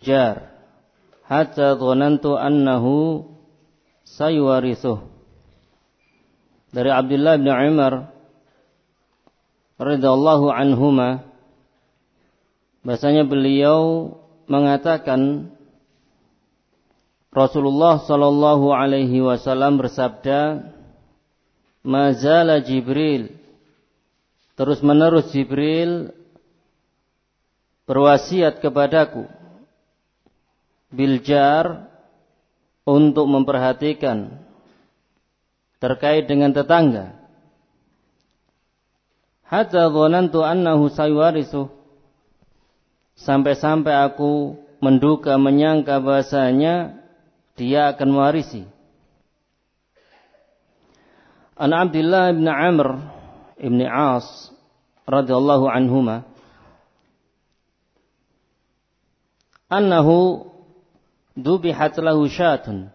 jar hatta dhanantu annahu sayuwarithuh. Dari Abdullah bin Umar radhiyallahu anhuma, bahasanya beliau mengatakan Rasulullah sallallahu alaihi wasallam bersabda, mazala Jibril, terus menerus Jibril berwasiat kepadaku bil jar, untuk memperhatikan terkait dengan tetangga. Hatta dhanantu annahu sayuwarithu, sampai-sampai aku menduga menyangka bahasanya dia akan mewarisi. An Abdullah bin Amr ibn As radhiyallahu anhuma annahu dubihat lahu syatun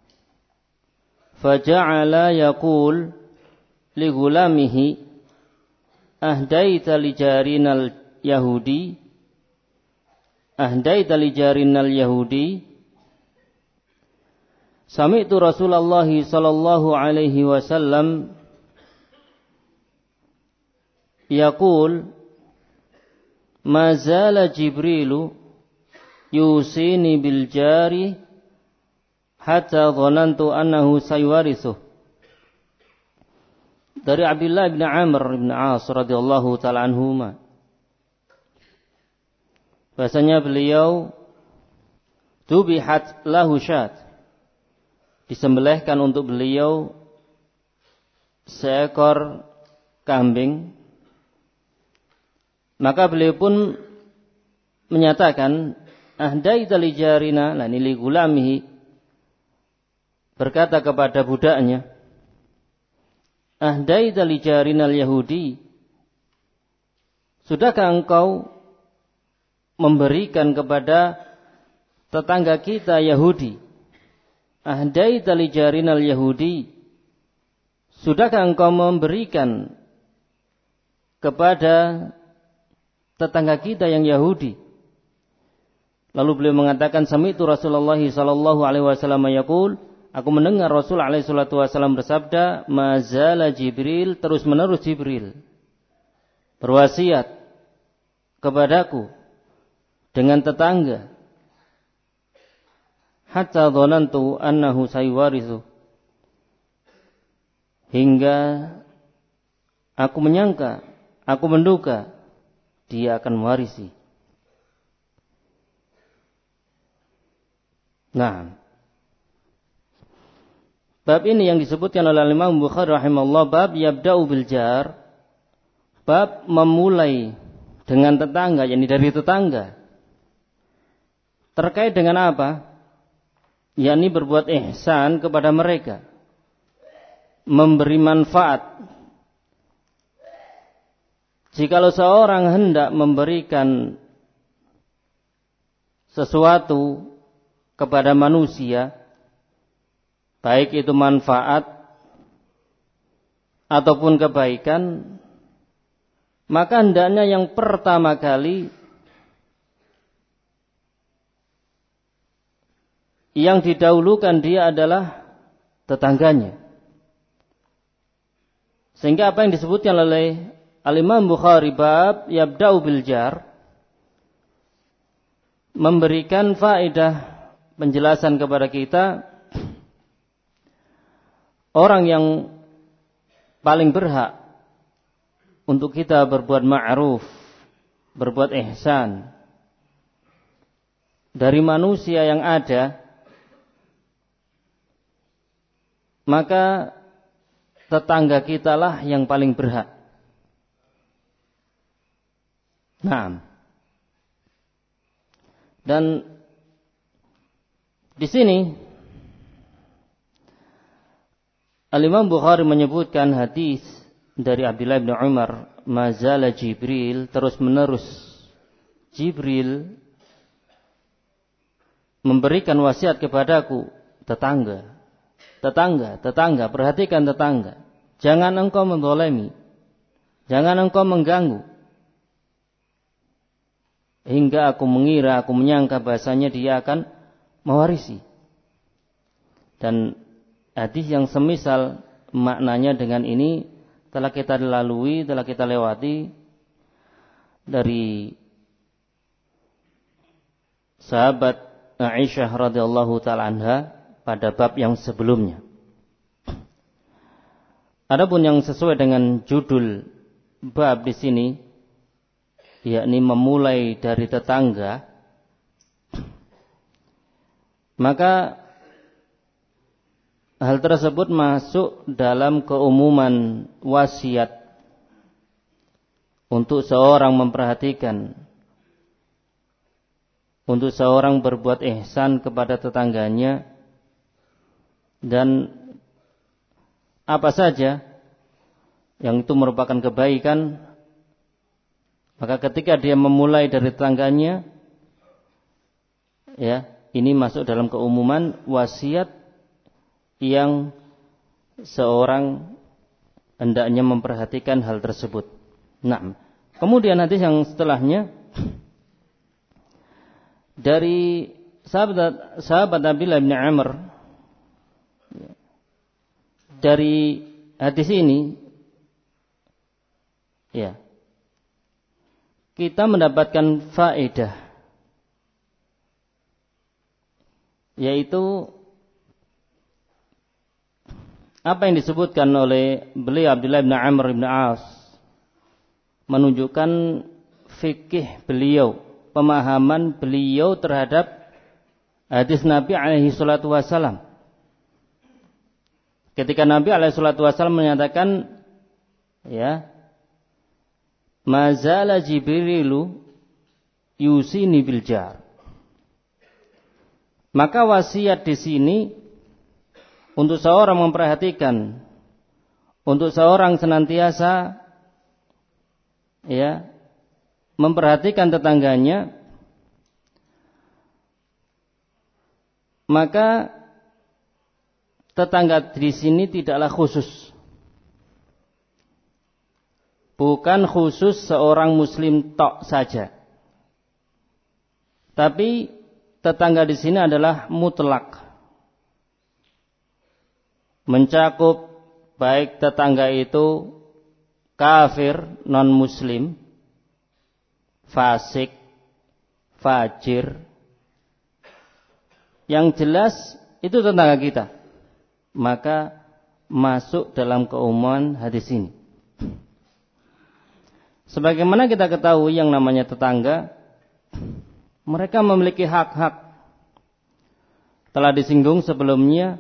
faja'ala yaqul li gulamihi ahdaita li jarinal yahudi sami'tu Rasulullah sallallahu alaihi wasallam yaqul ma zala Jibrilu yusini bil jari hatta dhanantu annahu sayuwarithuh. Dari Abdullah bin Amr bin As radhiyallahu taala anhuma, bahasanya beliau tubihat lahu syat, disembelihkan untuk beliau seekor kambing. Maka beliau pun menyatakan ahdaita li jarina lani li gulamihi, berkata kepada budaknya, ahdaita li jarinal yahudi, sudahkah engkau memberikan kepada tetangga kita Yahudi? Ahdaita li jarinal yahudi, sudahkah engkau memberikan kepada tetangga kita yang Yahudi? Lalu beliau mengatakan, sami'tu Rasulullah sallallahu alaihi wasallam yaqul, aku mendengar Rasul alaihi salatu wasallam bersabda, mazala Jibril, terus menerus Jibril berwasiat kepadaku dengan tetangga, hatta dhanantu annahu sayuwarithu, hingga aku menyangka, aku menduga dia akan mewarisi. Nah, bab ini yang disebutkan oleh Imam Bukhari rahimahullah, bab yabda'u bil jar, bab memulai dengan tetangga, yakni dari tetangga. Terkait dengan apa? Yakni berbuat ihsan kepada mereka, memberi manfaat. Jikalau seorang hendak memberikan sesuatu kepada manusia, baik itu manfaat ataupun kebaikan, maka hendaknya yang pertama kali yang didahulukan dia adalah tetangganya. Sehingga apa yang disebutkan oleh Al-Imam Bukhari bab yabda'u bil jar, memberikan faedah penjelasan kepada kita, orang yang paling berhak untuk kita berbuat ma'ruf, berbuat ihsan dari manusia yang ada, maka tetangga kitalah yang paling berhak. Nah, dan di sini Al-Imam Bukhari menyebutkan hadis dari Abdullah bin Umar, mazala Jibril, terus menerus Jibril memberikan wasiat kepadaku, tetangga, perhatikan tetangga. Jangan engkau menzalimi, jangan engkau mengganggu. hingga aku menyangka bahasanya dia akan mewarisi. Dan hadis yang semisal maknanya dengan ini telah kita lalui, telah kita lewati dari sahabat Aisyah radhiyallahu taala anha pada bab yang sebelumnya. Adapun yang sesuai dengan judul bab di sini, yakni memulai dari tetangga, maka hal tersebut masuk dalam keumuman wasiat untuk seorang memperhatikan, untuk seorang berbuat ihsan kepada tetangganya, dan apa saja yang itu merupakan kebaikan, maka ketika dia memulai dari tetangganya, ya, ini masuk dalam keumuman wasiat yang seorang hendaknya memperhatikan hal tersebut. Nah, kemudian hadis yang setelahnya dari sahabat Abdullah bin Amr. Dari hadis ini, ya, kita mendapatkan faedah, yaitu apa yang disebutkan oleh beliau Abdullah bin Amr bin As, menunjukkan fikih beliau, pemahaman beliau terhadap hadis Nabi alaihi salatu wasallam. Ketika Nabi alaihi salatu wasallam menyatakan, ya, mazala Jibrilu yusini bil jar. Maka wasiat di sini untuk seorang memperhatikan, untuk seorang senantiasa, ya, memperhatikan tetangganya, maka tetangga di sini tidaklah khusus. Bukan khusus seorang muslim tok saja. Tapi tetangga di sini adalah mutlak. Mencakup baik tetangga itu kafir, non-muslim, fasik, fajir. Yang jelas itu tetangga kita. Maka masuk dalam keumuman hadis ini. Sebagaimana kita ketahui yang namanya tetangga, mereka memiliki hak-hak. Telah disinggung sebelumnya,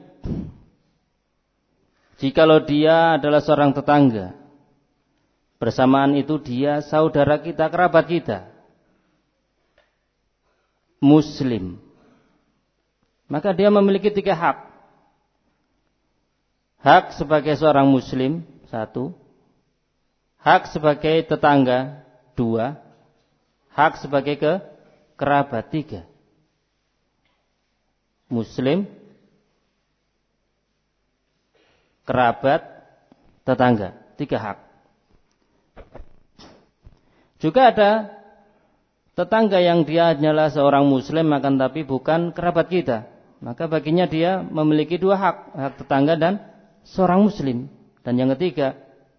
jikalau dia adalah seorang tetangga, bersamaan itu dia saudara kita, kerabat kita, muslim, maka dia memiliki 3 hak. Hak sebagai seorang muslim, 1. Hak sebagai tetangga, 2. Hak sebagai kerabat, 3. Muslim, kerabat, tetangga, 3 hak. Juga ada tetangga yang dia hanyalah seorang muslim akan tapi bukan kerabat kita. Maka baginya dia memiliki 2 hak, hak tetangga dan seorang muslim. Dan yang ketiga,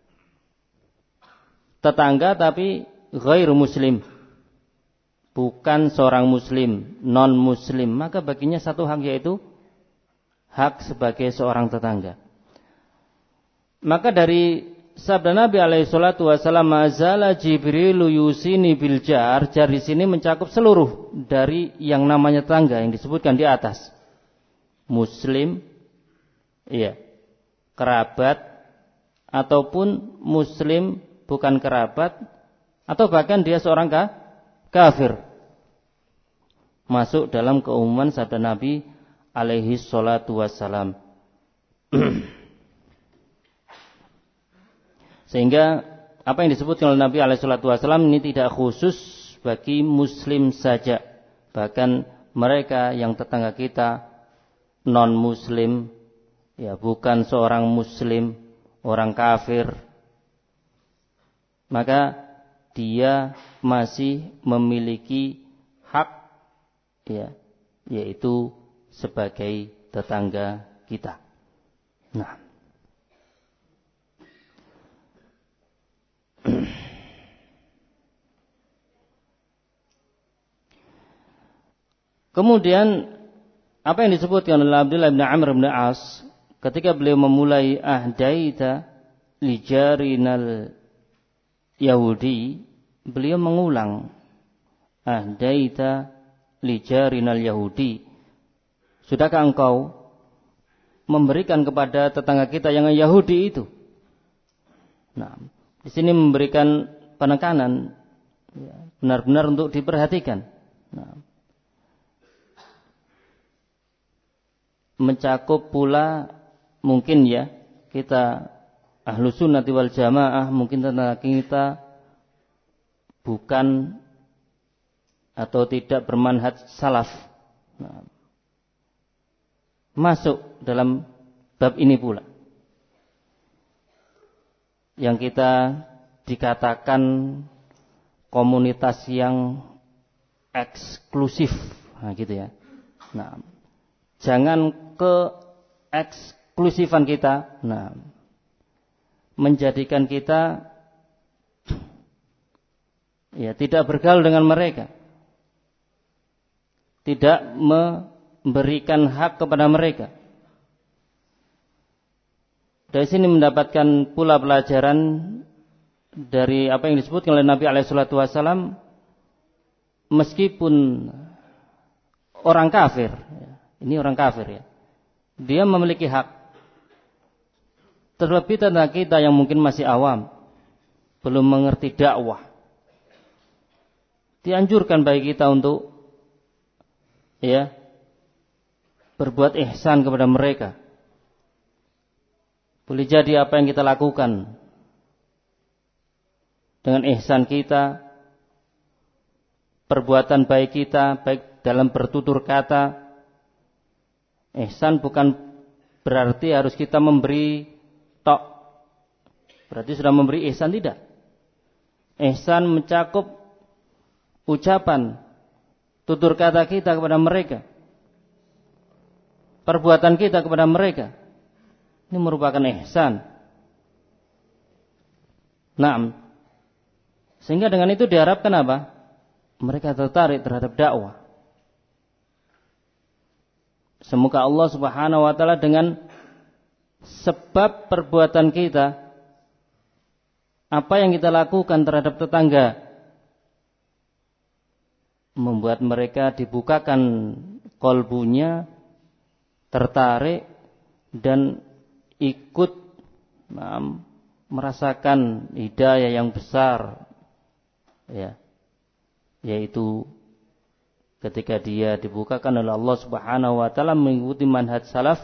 tetangga tapi ghairu muslim, bukan seorang muslim, non muslim, maka baginya 1 hak, yaitu hak sebagai seorang tetangga. Maka dari sabda Nabi alaihi salatu wasallam, mazala Jibrilu yusini bil jar, jar di sini mencakup seluruh dari yang namanya tetangga yang disebutkan di atas. Muslim, iya, kerabat, ataupun muslim bukan kerabat, atau bahkan dia seorang kafir, masuk dalam keumuman sabda Nabi alaihi salatu wassalam. Sehingga apa yang disebutkan oleh Nabi alaihi salatu wassalam ini tidak khusus bagi muslim saja, bahkan mereka yang tetangga kita non muslim, ya, bukan seorang muslim, orang kafir, maka dia masih memiliki hak, ya, yaitu sebagai tetangga kita. Nah, kemudian apa yang disebutkan oleh Abdullah bin Amr bin As ketika beliau memulai ahdaita li jarinal Yahudi, beliau mengulang ahdaita li jarinal Yahudi. Sudahkah engkau memberikan kepada tetangga kita yang Yahudi itu? Nah, di sini memberikan penekanan, ya, benar-benar untuk diperhatikan. Nah, mencakup pula mungkin ya kita Ahlus Sunnati wal Jamaah, mungkin tetangga kita bukan atau tidak bermanhaj salaf. Nah, masuk dalam bab ini pula. Yang kita dikatakan komunitas yang eksklusif, nah gitu ya. Nah, jangan keeksklusifan kita, nah, menjadikan kita ya tidak bergaul dengan mereka, tidak memberikan hak kepada mereka. Dari sini mendapatkan pula pelajaran dari apa yang disebutkan oleh Nabi SAW, meskipun orang kafir, ini orang kafir ya, dia memiliki hak. Terlebih tentang kita yang mungkin masih awam, belum mengerti dakwah, dianjurkan bagi kita untuk ya berbuat ihsan kepada mereka. Boleh jadi apa yang kita lakukan dengan ihsan kita, perbuatan baik kita, baik dalam bertutur kata. Ihsan bukan berarti harus kita memberi tok, berarti sudah memberi ihsan, tidak. Ihsan mencakup ucapan, tutur kata kita kepada mereka, perbuatan kita kepada mereka. Ini merupakan ihsan. Naam. Sehingga dengan itu diharapkan apa? Mereka tertarik terhadap dakwah. Semoga Allah Subhanahu wa taala dengan sebab perbuatan kita, apa yang kita lakukan terhadap tetangga, membuat mereka dibukakan kolbunya, tertarik dan ikut merasakan hidayah yang besar, ya, yaitu ketika dia dibukakan oleh Allah Subhanahu wa taala mengikuti manhaj salaf.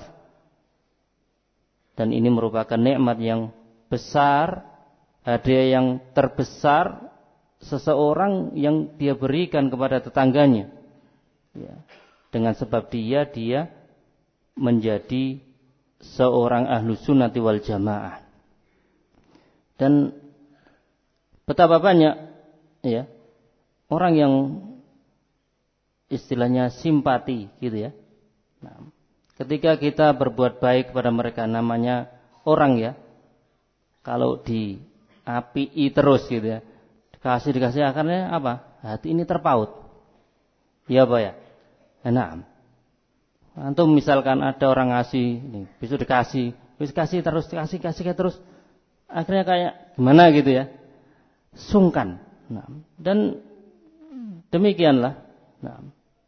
Dan ini merupakan nikmat yang besar, hadiah yang terbesar seseorang yang dia berikan kepada tetangganya, ya, dengan sebab dia menjadi seorang Ahlus Sunnati wal Jamaah. Dan betapa banyak ya orang yang istilahnya simpati gitu ya. Nah, ketika kita berbuat baik kepada mereka, namanya orang ya, kalau diapii terus gitu ya, dikasih akarnya apa? Hati ini terpaut. Ya apa ya? Nah, antum misalkan ada orang ngasih, nih, besok dikasih terus, kasih terus, akhirnya kayak gimana gitu ya, sungkan. Nah, dan demikianlah. Nah,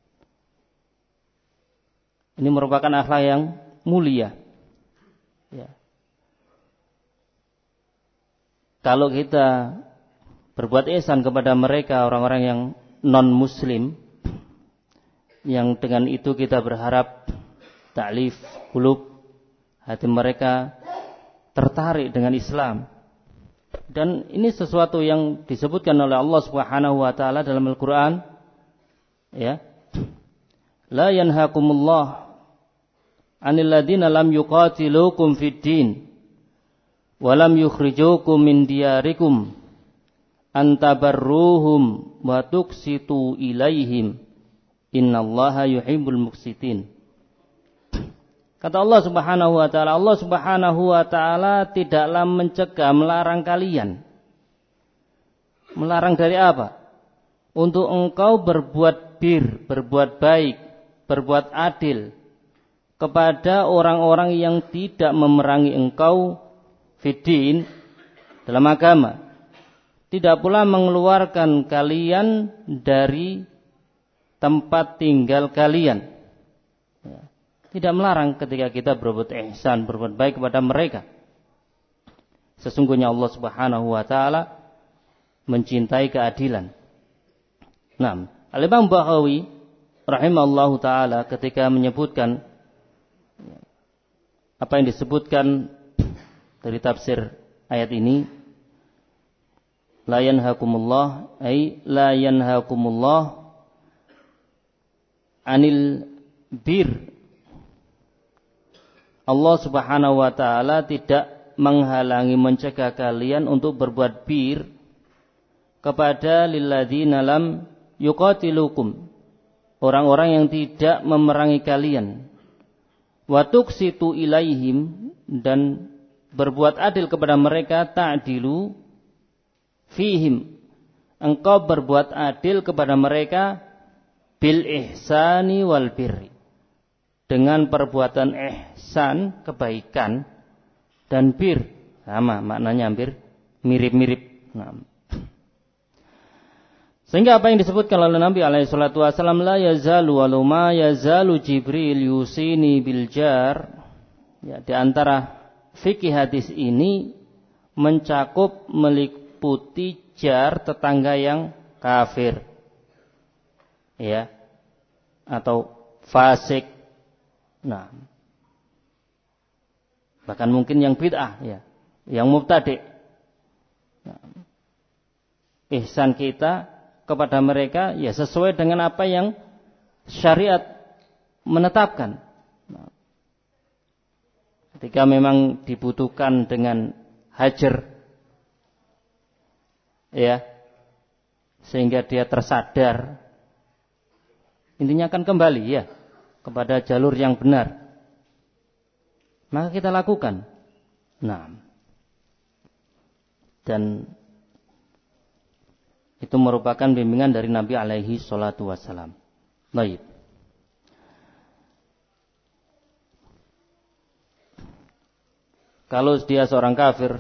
ini merupakan akhlak yang mulia. Ya. Kalau kita berbuat ihsan kepada mereka, orang-orang yang non-muslim, yang dengan itu kita berharap ta'lif qulub, hati mereka tertarik dengan Islam. Dan ini sesuatu yang disebutkan oleh Allah Subhanahu wa taala dalam Al-Qur'an, ya. La yanhaakumullah 'anil ladzina lam yuqatilukum fid din wa lam yukhrijukum min diyarikum antabarruhum wa tuqsitu ilaihim innallaha yuhibbul muqsitin. Kata Allah Subhanahu wa taala tidaklah mencegah, melarang kalian. Melarang dari apa? Untuk engkau berbuat bir, berbuat baik, berbuat adil kepada orang-orang yang tidak memerangi engkau fiddin, dalam agama. Tidak pula mengeluarkan kalian dari tempat tinggal kalian. Tidak melarang ketika kita berbuat ihsan, berbuat baik kepada mereka. Sesungguhnya Allah Subhanahu wa taala mencintai keadilan. Nah, Al-Imam Baghawi rahimahullahu taala ketika menyebutkan apa yang disebutkan dari tafsir ayat ini, la yanhakumullah ay la yanhakumullah anil bir. Allah Subhanahu wa taala tidak menghalangi, mencegah kalian untuk berbuat bir kepada lilladzina lam yuqatilukum, orang-orang yang tidak memerangi kalian. Wa tuqsitu ilaihim, dan berbuat adil kepada mereka, ta'dilu fihim, engkau berbuat adil kepada mereka bil ihsani wal birri, dengan perbuatan ihsan, kebaikan, dan bir, sama maknanya hampir mirip-mirip. Sehingga apa yang disebutkan oleh Nabi alaihi salatu wasallam, la yazalu walau ma yazalu Jibril yusini bil jar. Ya, di antara fikih hadis ini mencakup, meliputi jar, tetangga yang kafir. Ya. Atau fasik. Nah. Bahkan mungkin yang bid'ah, ya. Yang mubtadi'. Nah. Ihsan kita kepada mereka ya sesuai dengan apa yang syariat menetapkan. Ketika memang dibutuhkan dengan hajar, ya, sehingga dia tersadar, intinya akan kembali ya kepada jalur yang benar, maka kita lakukan. Nah, dan itu merupakan bimbingan dari Nabi alaihi salatu wassalam. Baik. Kalau dia seorang kafir,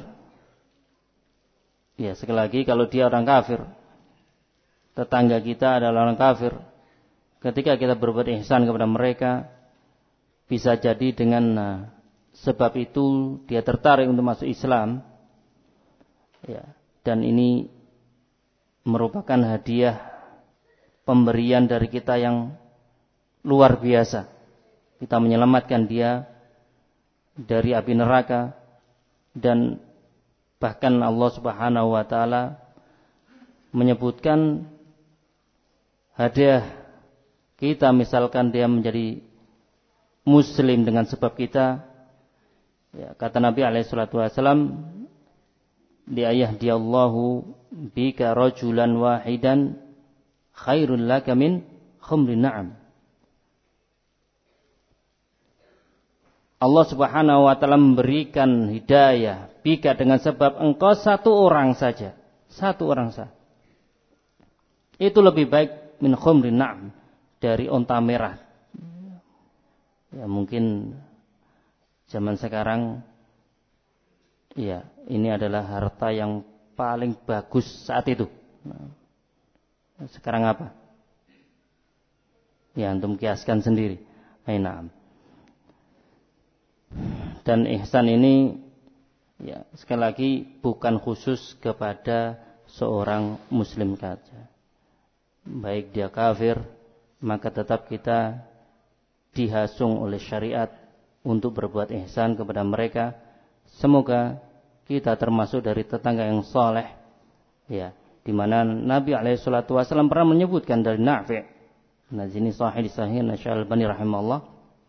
ya sekali lagi, kalau dia orang kafir, tetangga kita adalah orang kafir, ketika kita berbuat ihsan kepada mereka, bisa jadi dengan sebab itu dia tertarik untuk masuk Islam, ya, dan ini merupakan hadiah pemberian dari kita yang luar biasa. Kita menyelamatkan dia dari api neraka, dan bahkan Allah Subhanahu wa taala menyebutkan hadiah kita, misalkan dia menjadi muslim dengan sebab kita, ya, kata Nabi alaihi salatu wasallam, li ayahdiyallahu bika rajulan wahidan khairul laka min khumrin na'am. Allah Subhanahu wa taala memberikan hidayah bika, dengan sebab engkau satu orang saja, itu lebih baik min khumrin na'am, dari onta merah. Ya, mungkin zaman sekarang ya, ini adalah harta yang paling bagus saat itu. Nah, sekarang apa? Ya, antum kiaskan sendiri. Nah. Dan ihsan ini, ya, sekali lagi bukan khusus kepada seorang muslim saja. Baik dia kafir, maka tetap kita dihasung oleh syariat untuk berbuat ihsan kepada mereka. Semoga kita termasuk dari tetangga yang saleh, ya, di mana Nabi alaihi salatu wasallam pernah menyebutkan dari Nafi'. Nah, ini sahih Al-Albani rahimahullah.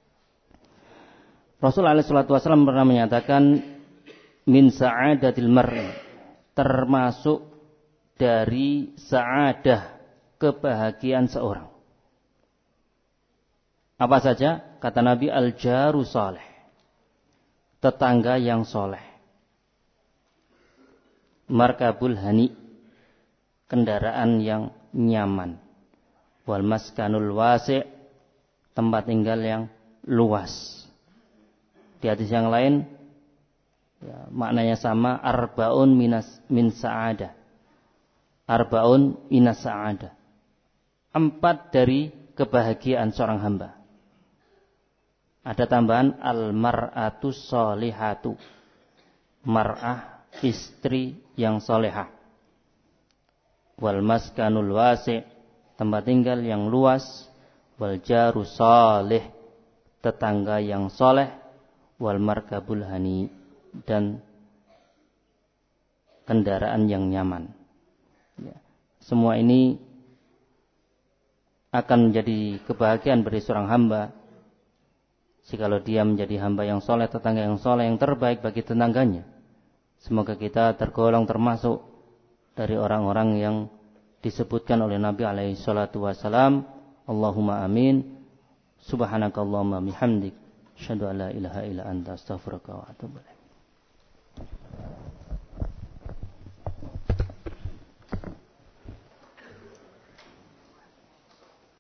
Rasul alaihi salatu wasallam pernah menyatakan min sa'adatil mar'i, termasuk dari sa'adah, kebahagiaan seorang. Apa saja? Kata Nabi, al-jaru saleh, tetangga yang soleh. Markabul hani, kendaraan yang nyaman. Wal maskanul wasi', tempat tinggal yang luas. Di hadis yang lain, ya, maknanya sama, arbaun min sa'adah. Arbaun minas sa'adah. 4 dari kebahagiaan seorang hamba. Ada tambahan al-mar'atu sholihatu. Mar'ah, istri yang solehah. Wal maskanul wasi', tempat tinggal yang luas. Wal jaru salih, tetangga yang soleh. Wal markabul hani, dan kendaraan yang nyaman. Ya. Semua ini akan menjadi kebahagiaan bagi seorang hamba jikalau dia menjadi hamba yang soleh, tetangga yang soleh, yang terbaik bagi tetangganya. Semoga kita tergolong termasuk dari orang-orang yang disebutkan oleh Nabi alaihi salatu wasalam. Allahumma amin. Subhanakallahumma bihamdik, asyhadu an la ilaha illa anta, astaghfiruka wa atubu ilaik.